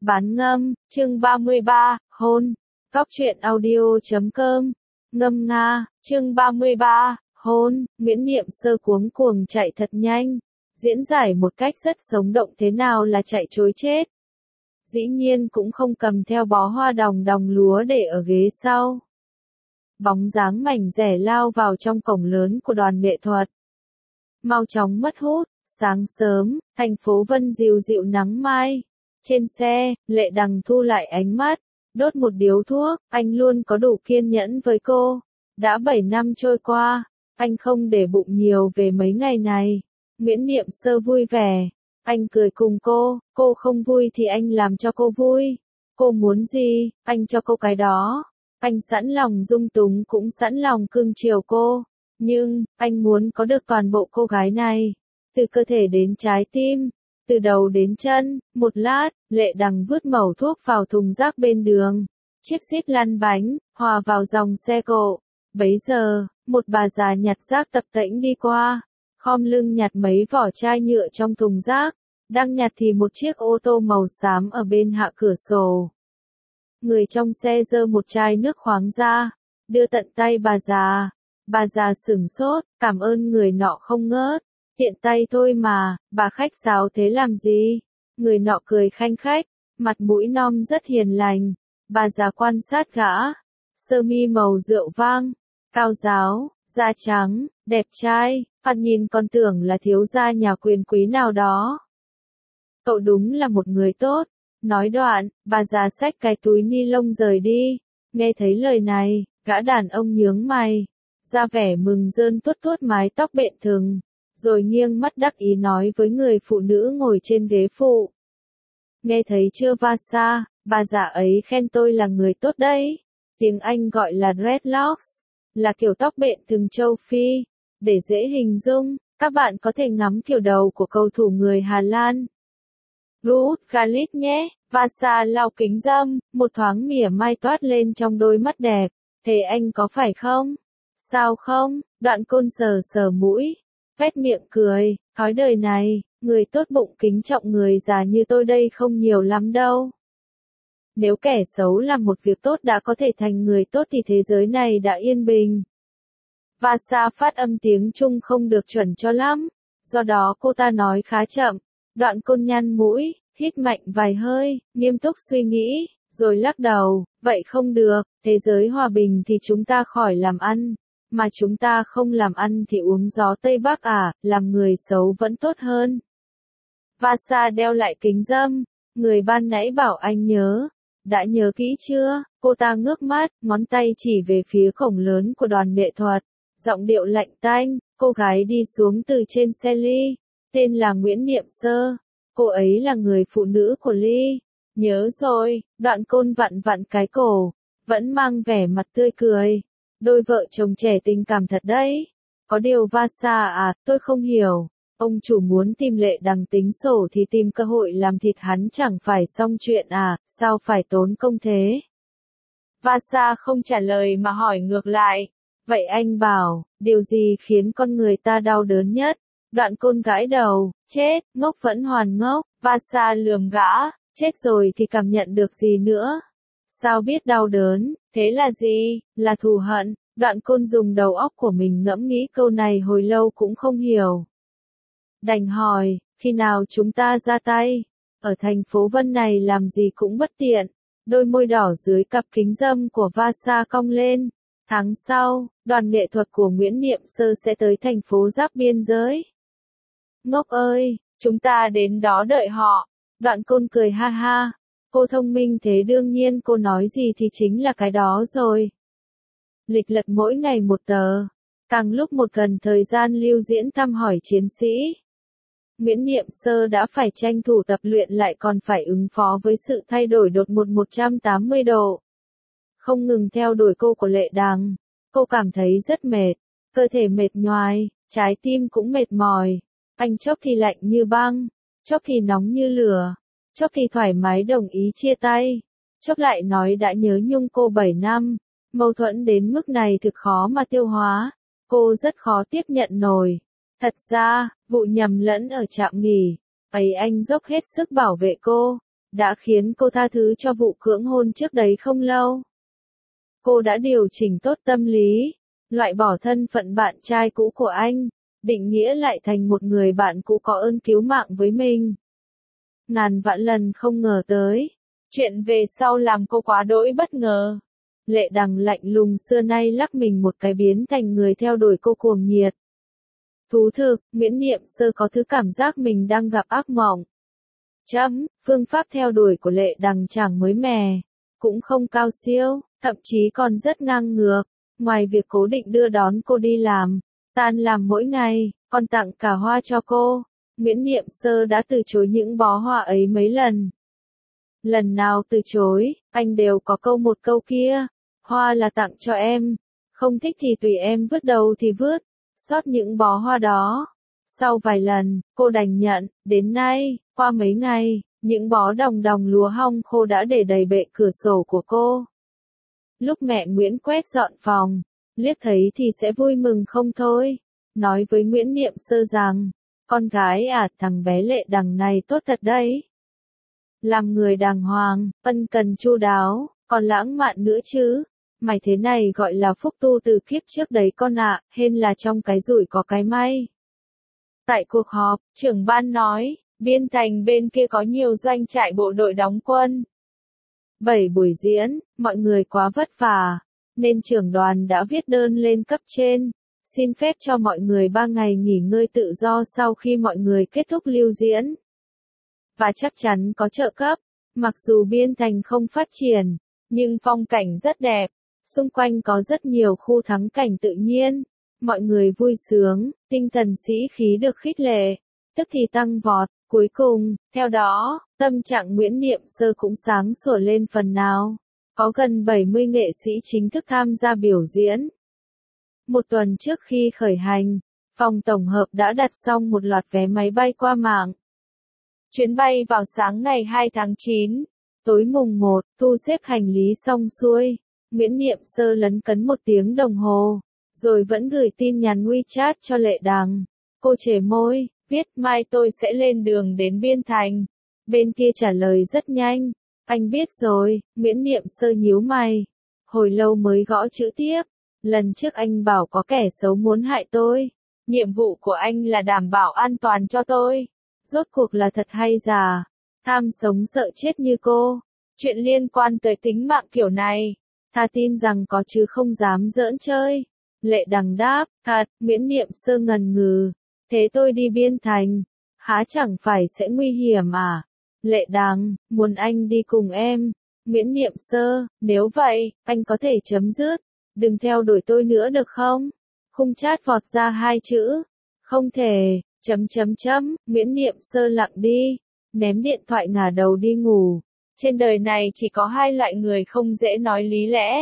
Bán ngâm, chương 33, hôn. Góc truyện audio.com. Ngâm nga, chương 33, hôn. Nguyễn Niệm Sơ cuống cuồng chạy thật nhanh. Diễn giải một cách rất sống động thế nào là chạy trối chết. Dĩ nhiên cũng không cầm theo bó hoa đòng đòng lúa để ở ghế sau. Bóng dáng mảnh rẻ lao vào trong cổng lớn của đoàn nghệ thuật. Mau chóng mất hút, sáng sớm, thành phố Vân dịu dịu nắng mai. Trên xe, Lệ Đằng thu lại ánh mắt, đốt một điếu thuốc, anh luôn có đủ kiên nhẫn với cô. Đã 7 năm trôi qua, anh không để bụng nhiều về mấy ngày này. Nguyễn Niệm Sơ vui vẻ, anh cười cùng cô không vui thì anh làm cho cô vui. Cô muốn gì, anh cho cô cái đó. Anh sẵn lòng dung túng cũng sẵn lòng cưng chiều cô. Nhưng, anh muốn có được toàn bộ cô gái này. Từ cơ thể đến trái tim, từ đầu đến chân. Một lát, Lệ Đằng vứt mẩu thuốc vào thùng rác bên đường. Chiếc xít lăn bánh, hòa vào dòng xe cộ. Bấy giờ, một bà già nhặt rác tập tễnh đi qua. Khom lưng nhặt mấy vỏ chai nhựa trong thùng rác. Đang nhặt thì một chiếc ô tô màu xám ở bên hạ cửa sổ. Người trong xe giơ một chai nước khoáng ra, đưa tận tay bà già. Bà già sửng sốt, cảm ơn người nọ không ngớt. Tiện tay thôi mà, bà khách sáo thế làm gì? Người nọ cười khanh khách, mặt mũi non rất hiền lành. Bà già quan sát gã, sơ mi màu rượu vang, cao ráo, da trắng, đẹp trai, thoạt nhìn còn tưởng là thiếu gia nhà quyền quý nào đó. Cậu đúng là một người tốt. Nói đoạn, bà già xách cái túi ni lông rời đi. Nghe thấy lời này, gã đàn ông nhướng mày, ra vẻ mừng rơn tuốt tuốt mái tóc bện thừng, rồi nghiêng mắt đắc ý nói với người phụ nữ ngồi trên ghế phụ. Nghe thấy chưa Vasa, bà già ấy khen tôi là người tốt đấy. Tiếng Anh gọi là dreadlocks, là kiểu tóc bện thừng châu Phi. Để dễ hình dung, các bạn có thể ngắm kiểu đầu của cầu thủ người Hà Lan. Ruud Gullit nhé. Vasa lau kính râm, một thoáng mỉa mai toát lên trong đôi mắt đẹp. Thế anh có phải không? Sao không? Đoạn Côn sờ sờ mũi, phét miệng cười, thói đời này, người tốt bụng kính trọng người già như tôi đây không nhiều lắm đâu. Nếu kẻ xấu làm một việc tốt đã có thể thành người tốt thì thế giới này đã yên bình. Vasa phát âm tiếng Trung không được chuẩn cho lắm, do đó cô ta nói khá chậm. Đoạn Côn nhăn mũi, hít mạnh vài hơi, nghiêm túc suy nghĩ, rồi lắc đầu, vậy không được, thế giới hòa bình thì chúng ta khỏi làm ăn, mà chúng ta không làm ăn thì uống gió Tây Bắc à, làm người xấu vẫn tốt hơn. Vasa đeo lại kính râm, người ban nãy bảo anh nhớ, đã nhớ kỹ chưa? Cô ta ngước mắt, ngón tay chỉ về phía cổng lớn của đoàn nghệ thuật, giọng điệu lạnh tanh. Cô gái đi xuống từ trên xe Ly, tên là Nguyễn Niệm Sơ. Cô ấy là người phụ nữ của Ly. Nhớ rồi. Đoạn Côn vặn vặn cái cổ, vẫn mang vẻ mặt tươi cười. Đôi vợ chồng trẻ tình cảm thật đấy. Có điều Vasa à, tôi không hiểu. Ông chủ muốn tìm Lệ Đằng tính sổ thì tìm cơ hội làm thịt hắn chẳng phải xong chuyện à, sao phải tốn công thế? Vasa không trả lời mà hỏi ngược lại. Vậy anh bảo, điều gì khiến con người ta đau đớn nhất? Đoạn Côn gãi đầu, chết, ngốc vẫn hoàn ngốc. Vasa lườm gã, chết rồi thì cảm nhận được gì nữa? Sao biết đau đớn, thế là gì? Là thù hận. Đoạn Côn dùng đầu óc của mình ngẫm nghĩ câu này hồi lâu cũng không hiểu. Đành hỏi, khi nào chúng ta ra tay? Ở thành phố Vân này làm gì cũng bất tiện. Đôi môi đỏ dưới cặp kính râm của Vasa cong lên. Tháng sau, đoàn nghệ thuật của Nguyễn Niệm Sơ sẽ tới thành phố giáp biên giới. Ngốc ơi, chúng ta đến đó đợi họ. Đoạn Côn cười ha ha. Cô thông minh thế đương nhiên cô nói gì thì chính là cái đó rồi. Lịch lật mỗi ngày một tờ. Càng lúc một gần thời gian lưu diễn thăm hỏi chiến sĩ. Nguyễn Niệm Sơ đã phải tranh thủ tập luyện lại còn phải ứng phó với sự thay đổi đột ngột 180 độ. Không ngừng theo đuổi cô của Lệ Đằng. Cô cảm thấy rất mệt. Cơ thể mệt nhoài, trái tim cũng mệt mỏi. Anh chốc thì lạnh như băng, chốc thì nóng như lửa, chốc thì thoải mái đồng ý chia tay, chốc lại nói đã nhớ nhung cô 7 năm. Mâu thuẫn đến mức này thực khó mà tiêu hóa. Cô rất khó tiếp nhận nổi. Thật ra, vụ nhầm lẫn ở trạm nghỉ, ấy anh dốc hết sức bảo vệ cô. đã khiến cô tha thứ cho vụ cưỡng hôn trước đấy không lâu. Cô đã điều chỉnh tốt tâm lý, loại bỏ thân phận bạn trai cũ của anh, định nghĩa lại thành một người bạn cũ có ơn cứu mạng với mình. Ngàn vạn lần không ngờ tới, chuyện về sau làm cô quá đỗi bất ngờ. Lệ Đằng lạnh lùng xưa nay lắc mình một cái biến thành người theo đuổi cô cuồng nhiệt. Thú thực, Nguyễn Niệm Sơ có thứ cảm giác mình đang gặp ác mộng. Phương pháp theo đuổi của Lệ Đằng chẳng mới mẻ, cũng không cao siêu, thậm chí còn rất ngang ngược. Ngoài việc cố định đưa đón cô đi làm, tan làm mỗi ngày, còn tặng cả hoa cho cô, Nguyễn Niệm Sơ đã từ chối những bó hoa ấy mấy lần. Lần nào từ chối, anh đều có một câu kia, hoa là tặng cho em, không thích thì tùy em vứt đâu thì vứt, sót những bó hoa đó. Sau vài lần, cô đành nhận, đến nay, qua mấy ngày, những bó đồng đồng lúa hong khô đã để đầy bệ cửa sổ của cô. Lúc mẹ Nguyễn quét dọn phòng, liếc thấy thì sẽ vui mừng không thôi, nói với Nguyễn Niệm Sơ rằng, con gái à, thằng bé Lệ Đằng này tốt thật đấy. Làm người đàng hoàng, ân cần chu đáo, còn lãng mạn nữa chứ. Mày thế này gọi là phúc tu từ kiếp trước đấy con ạ, hên là trong cái rủi có cái may. Tại cuộc họp, trưởng ban nói, Biên Thành bên kia có nhiều doanh trại bộ đội đóng quân. 7 buổi diễn, mọi người quá vất vả, nên trưởng đoàn đã viết đơn lên cấp trên, xin phép cho mọi người 3 ngày nghỉ ngơi tự do sau khi mọi người kết thúc lưu diễn. Và chắc chắn có trợ cấp, mặc dù Biên Thành không phát triển, nhưng phong cảnh rất đẹp, xung quanh có rất nhiều khu thắng cảnh tự nhiên, mọi người vui sướng, tinh thần sĩ khí được khích lệ, tức thì tăng vọt. Cuối cùng, theo đó, tâm trạng Nguyễn Niệm Sơ cũng sáng sủa lên phần nào. Có gần 70 nghệ sĩ chính thức tham gia biểu diễn. Một tuần trước khi khởi hành, phòng tổng hợp đã đặt xong một loạt vé máy bay qua mạng. Chuyến bay vào sáng ngày 2 tháng 9, tối mùng 1, thu xếp hành lý xong xuôi. Nguyễn Niệm Sơ lấn cấn 1 tiếng đồng hồ, rồi vẫn gửi tin nhắn WeChat cho Lệ Đằng. Cô trề môi, viết mai tôi sẽ lên đường đến Biên Thành. Bên kia trả lời rất nhanh, anh biết rồi. Nguyễn Niệm Sơ nhíu mày, hồi lâu mới gõ chữ tiếp. Lần trước anh bảo có kẻ xấu muốn hại tôi. Nhiệm vụ của anh là đảm bảo an toàn cho tôi. Rốt cuộc là thật hay giả? Tham sống sợ chết như cô. Chuyện liên quan tới tính mạng kiểu này, thà tin rằng có chứ không dám giỡn chơi. Lệ Đằng đáp, thật. Nguyễn Niệm Sơ ngần ngừ. Thế tôi đi Biên Thành, há chẳng phải sẽ nguy hiểm à? Lệ Đằng, muốn anh đi cùng em. Nguyễn Niệm Sơ, nếu vậy, anh có thể chấm dứt. Đừng theo đuổi tôi nữa được không? Khung chat vọt ra 2 chữ. Không thể, ... Nguyễn Niệm Sơ lặng đi, ném điện thoại ngả đầu đi ngủ. Trên đời này chỉ có 2 loại người không dễ nói lý lẽ.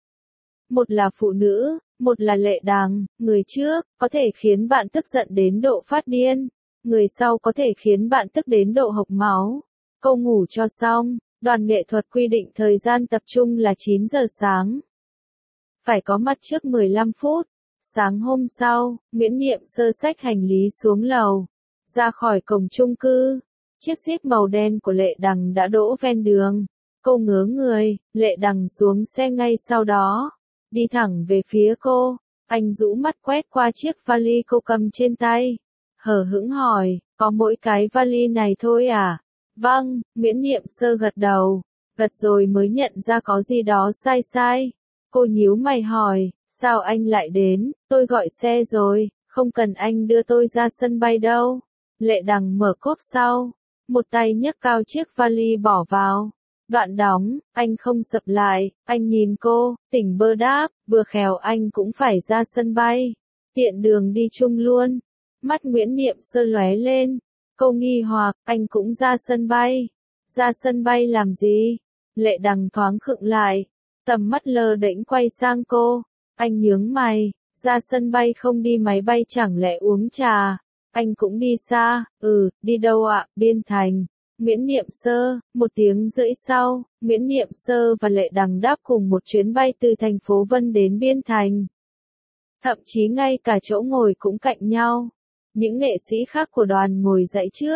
Một là phụ nữ, một là Lệ Đằng. Người trước, có thể khiến bạn tức giận đến độ phát điên. Người sau có thể khiến bạn tức đến độ hộc máu. Câu ngủ cho xong, đoàn nghệ thuật quy định thời gian tập trung là 9 giờ sáng. Phải có mặt trước 15 phút. Sáng hôm sau, Nguyễn Niệm Sơ xách hành lý xuống lầu, ra khỏi cổng chung cư. Chiếc Jeep màu đen của Lệ Đằng đã đỗ ven đường. Cô ngớ người, Lệ Đằng xuống xe ngay sau đó, đi thẳng về phía cô. Anh rũ mắt quét qua chiếc vali cô cầm trên tay, hờ hững hỏi, có mỗi cái vali này thôi à? Vâng, Nguyễn Niệm Sơ gật đầu, gật rồi mới nhận ra có gì đó sai sai. Cô nhíu mày hỏi, sao anh lại đến? Tôi gọi xe rồi, không cần anh đưa tôi ra sân bay đâu. Lệ Đằng mở cốp sau, một tay nhấc cao chiếc vali bỏ vào. Đoạn đóng, anh không sập lại, anh nhìn cô, tỉnh bơ đáp, vừa khéo anh cũng phải ra sân bay. Tiện đường đi chung luôn. Mắt Nguyễn Niệm Sơ lóe lên. Cô nghi hoặc, anh cũng ra sân bay. Ra sân bay làm gì? Lệ Đằng thoáng khựng lại. Tầm mắt lơ đễnh quay sang cô. Anh nhướng mày, ra sân bay không đi máy bay chẳng lẽ uống trà? Anh cũng đi xa. Đi đâu ạ? Biên Thành. Nguyễn Niệm Sơ. 1 tiếng rưỡi sau, Nguyễn Niệm Sơ và Lệ Đằng đáp cùng một chuyến bay từ thành phố Vân đến Biên Thành. Thậm chí ngay cả chỗ ngồi cũng cạnh nhau. Những nghệ sĩ khác của đoàn ngồi dãy trước,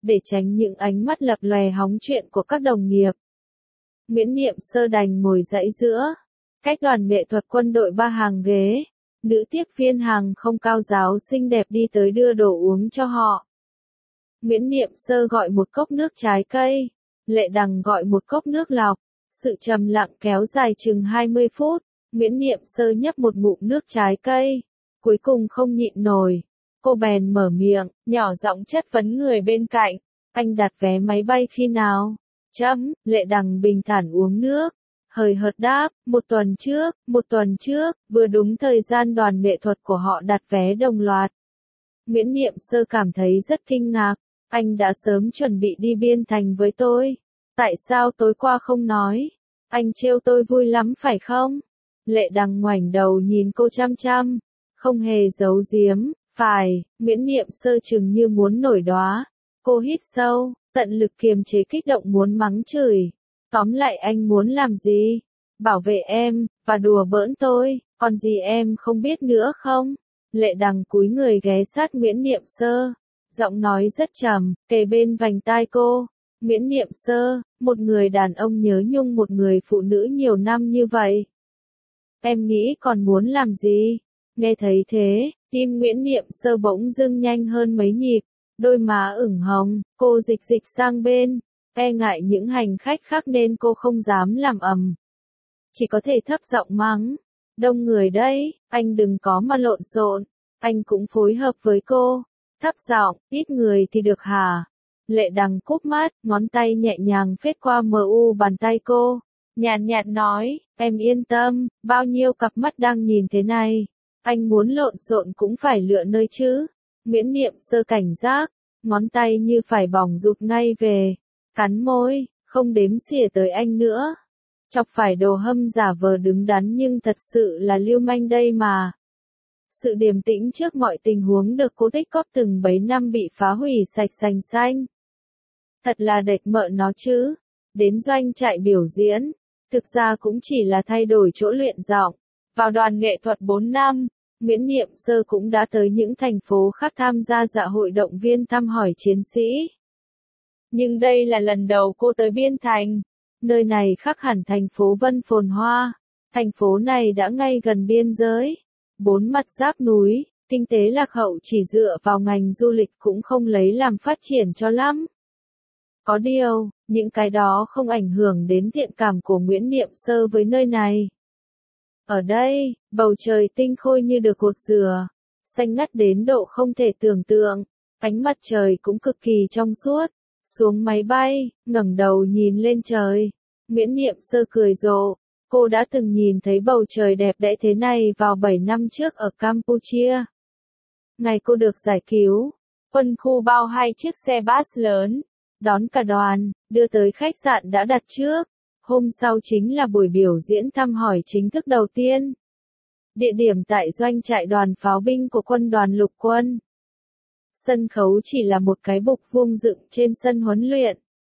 để tránh những ánh mắt lập lòe hóng chuyện của các đồng nghiệp. Nguyễn Niệm Sơ đành ngồi dãy giữa, cách đoàn nghệ thuật quân đội 3 hàng ghế. Nữ tiếp viên hàng không cao giáo xinh đẹp đi tới đưa đồ uống cho họ. Nguyễn Niệm Sơ gọi một cốc nước trái cây, Lệ Đằng gọi một cốc nước lọc. Sự trầm lặng kéo dài chừng 20 phút, Nguyễn Niệm Sơ nhấp một ngụm nước trái cây, cuối cùng không nhịn nổi. Cô bèn mở miệng, nhỏ giọng chất vấn người bên cạnh, anh đặt vé máy bay khi nào? Lệ Đằng bình thản uống nước, hời hợt đáp, một tuần trước, vừa đúng thời gian đoàn nghệ thuật của họ đặt vé đồng loạt. Nguyễn Niệm Sơ cảm thấy rất kinh ngạc, anh đã sớm chuẩn bị đi Biên Thành với tôi. Tại sao tối qua không nói? Anh trêu tôi vui lắm phải không? Lệ Đằng ngoảnh đầu nhìn cô chăm chăm, không hề giấu giếm, phải. Nguyễn Niệm Sơ chừng như muốn nổi đoá. Cô hít sâu, tận lực kiềm chế kích động muốn mắng chửi. Tóm lại anh muốn làm gì? Bảo vệ em, và đùa bỡn tôi, còn gì em không biết nữa không? Lệ Đằng cúi người ghé sát Nguyễn Niệm Sơ, giọng nói rất trầm, kề bên vành tai cô. Nguyễn Niệm Sơ, một người đàn ông nhớ nhung một người phụ nữ nhiều năm như vậy. Em nghĩ còn muốn làm gì? Nghe thấy thế, tim Nguyễn Niệm Sơ bỗng dưng nhanh hơn mấy nhịp, đôi má ửng hồng, cô dịch dịch sang bên, e ngại những hành khách khác nên cô không dám làm ầm. Chỉ có thể thấp giọng mắng, đông người đấy, anh đừng có mà lộn xộn, anh cũng phối hợp với cô. Thấp giọng, ít người thì được hả? Lệ Đằng cúp mắt, ngón tay nhẹ nhàng phết qua bàn tay cô. Nhàn nhạt nói, em yên tâm, bao nhiêu cặp mắt đang nhìn thế này. Anh muốn lộn xộn cũng phải lựa nơi chứ. Nguyễn Niệm Sơ cảnh giác, ngón tay như phải bỏng rụt ngay về. Cắn môi, không đếm xỉa tới anh nữa. Chọc phải đồ hâm giả vờ đứng đắn nhưng thật sự là lưu manh đây mà. Sự điềm tĩnh trước mọi tình huống được cô tích góp từng bấy năm bị phá hủy sạch sành xanh. Thật là đệt mợ nó chứ. Đến doanh trại biểu diễn, thực ra cũng chỉ là thay đổi chỗ luyện giọng. Vào đoàn nghệ thuật 4 năm, Nguyễn Niệm Sơ cũng đã tới những thành phố khác tham gia dạ hội động viên thăm hỏi chiến sĩ. Nhưng đây là lần đầu cô tới Biên Thành. Nơi này khác hẳn thành phố Vân phồn hoa. Thành phố này đã ngay gần biên giới. 4 mặt giáp núi, kinh tế lạc hậu chỉ dựa vào ngành du lịch cũng không lấy làm phát triển cho lắm. Có điều, những cái đó không ảnh hưởng đến thiện cảm của Nguyễn Niệm Sơ với nơi này. Ở đây, bầu trời tinh khôi như được cột dừa, xanh ngắt đến độ không thể tưởng tượng, ánh mặt trời cũng cực kỳ trong suốt. Xuống máy bay, ngẩng đầu nhìn lên trời, Nguyễn Niệm Sơ cười rộ. Cô đã từng nhìn thấy bầu trời đẹp đẽ thế này vào 7 năm trước ở Campuchia. Ngày cô được giải cứu, quân khu bao 2 chiếc xe bus lớn, đón cả đoàn, đưa tới khách sạn đã đặt trước. Hôm sau chính là buổi biểu diễn thăm hỏi chính thức đầu tiên. Địa điểm tại doanh trại đoàn pháo binh của quân đoàn lục quân. Sân khấu chỉ là một cái bục vuông dựng trên sân huấn luyện.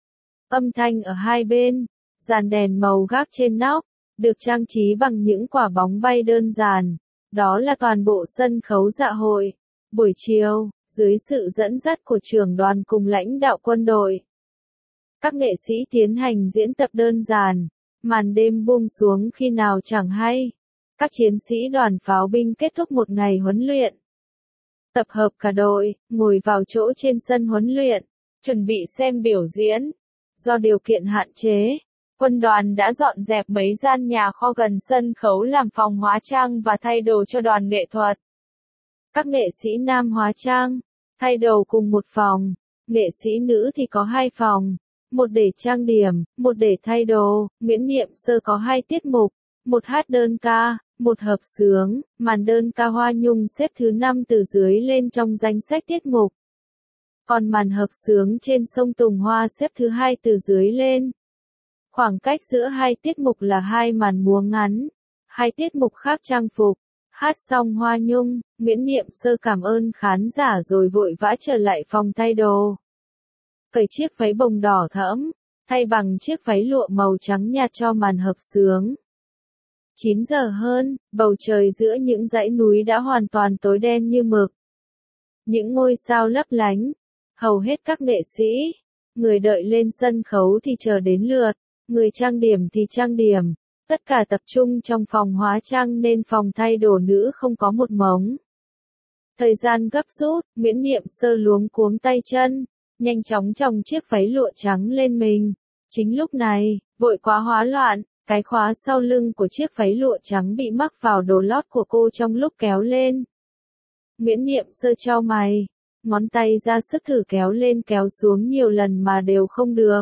Âm thanh ở hai bên, dàn đèn màu gác trên nóc, được trang trí bằng những quả bóng bay đơn giản. Đó là toàn bộ sân khấu dạ hội. Buổi chiều, dưới sự dẫn dắt của trưởng đoàn cùng lãnh đạo quân đội, các nghệ sĩ tiến hành diễn tập đơn giản. Màn đêm buông xuống khi nào chẳng hay. Các chiến sĩ đoàn pháo binh kết thúc một ngày huấn luyện. Tập hợp cả đội, ngồi vào chỗ trên sân huấn luyện, chuẩn bị xem biểu diễn. Do điều kiện hạn chế, quân đoàn đã dọn dẹp mấy gian nhà kho gần sân khấu làm phòng hóa trang và thay đồ cho đoàn nghệ thuật. Các nghệ sĩ nam hóa trang, thay đồ cùng một phòng, nghệ sĩ nữ thì có 2 phòng, một để trang điểm, một để thay đồ. Nguyễn Niệm Sơ có 2 tiết mục, một hát đơn ca, một hợp xướng. Màn đơn ca Hoa Nhung xếp thứ 5 từ dưới lên trong danh sách tiết mục. Còn màn hợp xướng Trên sông Tùng Hoa xếp thứ 2 từ dưới lên. Khoảng cách giữa 2 tiết mục là 2 màn múa ngắn, 2 tiết mục khác trang phục. Hát xong Hoa Nhung, Nguyễn Niệm Sơ cảm ơn khán giả rồi vội vã trở lại phòng thay đồ. Cởi chiếc váy bồng đỏ thẫm, thay bằng chiếc váy lụa màu trắng nhạt cho màn hợp xướng. 9 giờ hơn, bầu trời giữa những dãy núi đã hoàn toàn tối đen như mực. Những ngôi sao lấp lánh, Hầu hết các nghệ sĩ, người đợi lên sân khấu thì chờ đến lượt, người trang điểm thì trang điểm, tất cả tập trung trong phòng hóa trang nên phòng thay đồ nữ không có một mống. Thời gian gấp rút, Nguyễn Niệm Sơ luống cuống tay chân, nhanh chóng chồng chiếc váy lụa trắng lên mình. Chính lúc này, vội quá hóa loạn, cái khóa sau lưng của chiếc váy lụa trắng bị mắc vào đồ lót của cô trong lúc kéo lên. Nguyễn Niệm Sơ chau mày, ngón tay ra sức thử kéo lên kéo xuống nhiều lần mà đều không được.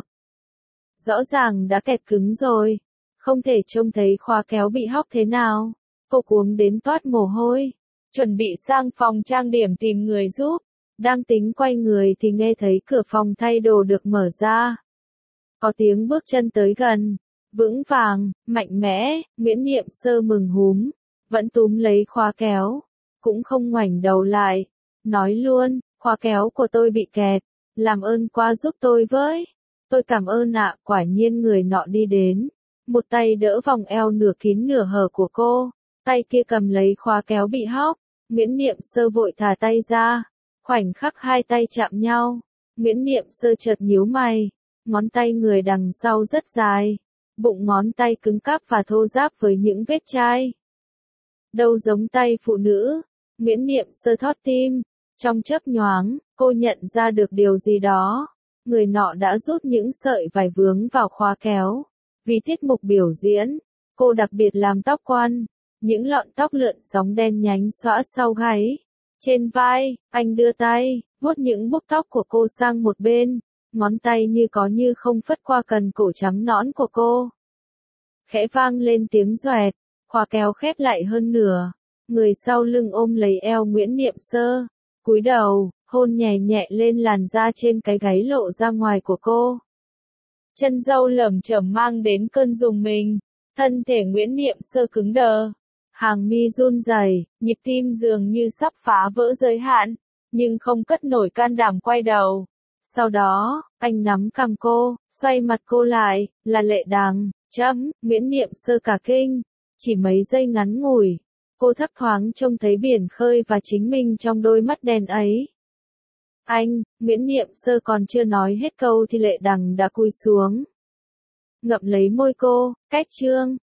Rõ ràng đã kẹp cứng rồi, không thể trông thấy khóa kéo bị hóc thế nào. Cô cuống đến toát mồ hôi, chuẩn bị sang phòng trang điểm tìm người giúp. Đang tính quay người thì nghe thấy cửa phòng thay đồ được mở ra. Có tiếng bước chân tới gần, vững vàng, mạnh mẽ, Nguyễn Niệm Sơ mừng húm, vẫn túm lấy khóa kéo, cũng không ngoảnh đầu lại, nói luôn, khóa kéo của tôi bị kẹp, làm ơn qua giúp tôi với. Tôi cảm ơn ạ, quả nhiên người nọ đi đến, một tay đỡ vòng eo nửa kín nửa hở của cô, tay kia cầm lấy khóa kéo bị hóc, Nguyễn Niệm Sơ vội thả tay ra, khoảnh khắc hai tay chạm nhau, Nguyễn Niệm Sơ chợt nhíu mày, ngón tay người đằng sau rất dài, bụng ngón tay cứng cáp và thô ráp với những vết chai. Đâu giống tay phụ nữ, Nguyễn Niệm Sơ thót tim, trong chớp nhoáng, cô nhận ra được điều gì đó. Người nọ đã rút những sợi vải vướng vào khóa kéo. Vì tiết mục biểu diễn, cô đặc biệt làm tóc quăn, những lọn tóc lượn sóng đen nhánh xõa sau gáy. Trên vai, anh đưa tay, vuốt những búp tóc của cô sang một bên, ngón tay như có như không phất qua cần cổ trắng nõn của cô. Khẽ vang lên tiếng doẹt, khóa kéo khép lại hơn nửa, người sau lưng ôm lấy eo Nguyễn Niệm Sơ, cúi đầu, hôn nhẹ nhẹ lên làn da trên cái gáy lộ ra ngoài của cô. Chân dâu lởm chởm mang đến cơn rùng mình, thân thể Nguyễn Niệm Sơ cứng đờ, hàng mi run rẩy, nhịp tim dường như sắp phá vỡ giới hạn, nhưng không cất nổi can đảm quay đầu. Sau đó, anh nắm cằm cô, xoay mặt cô lại, là Lệ Đằng, Nguyễn Niệm Sơ cả kinh, chỉ mấy giây ngắn ngủi, cô thấp thoáng trông thấy biển khơi và chính mình trong đôi mắt đen ấy. Anh, Nguyễn Niệm Sơ còn chưa nói hết câu thì Lệ Đằng đã cúi xuống, ngậm lấy môi cô, cách chương.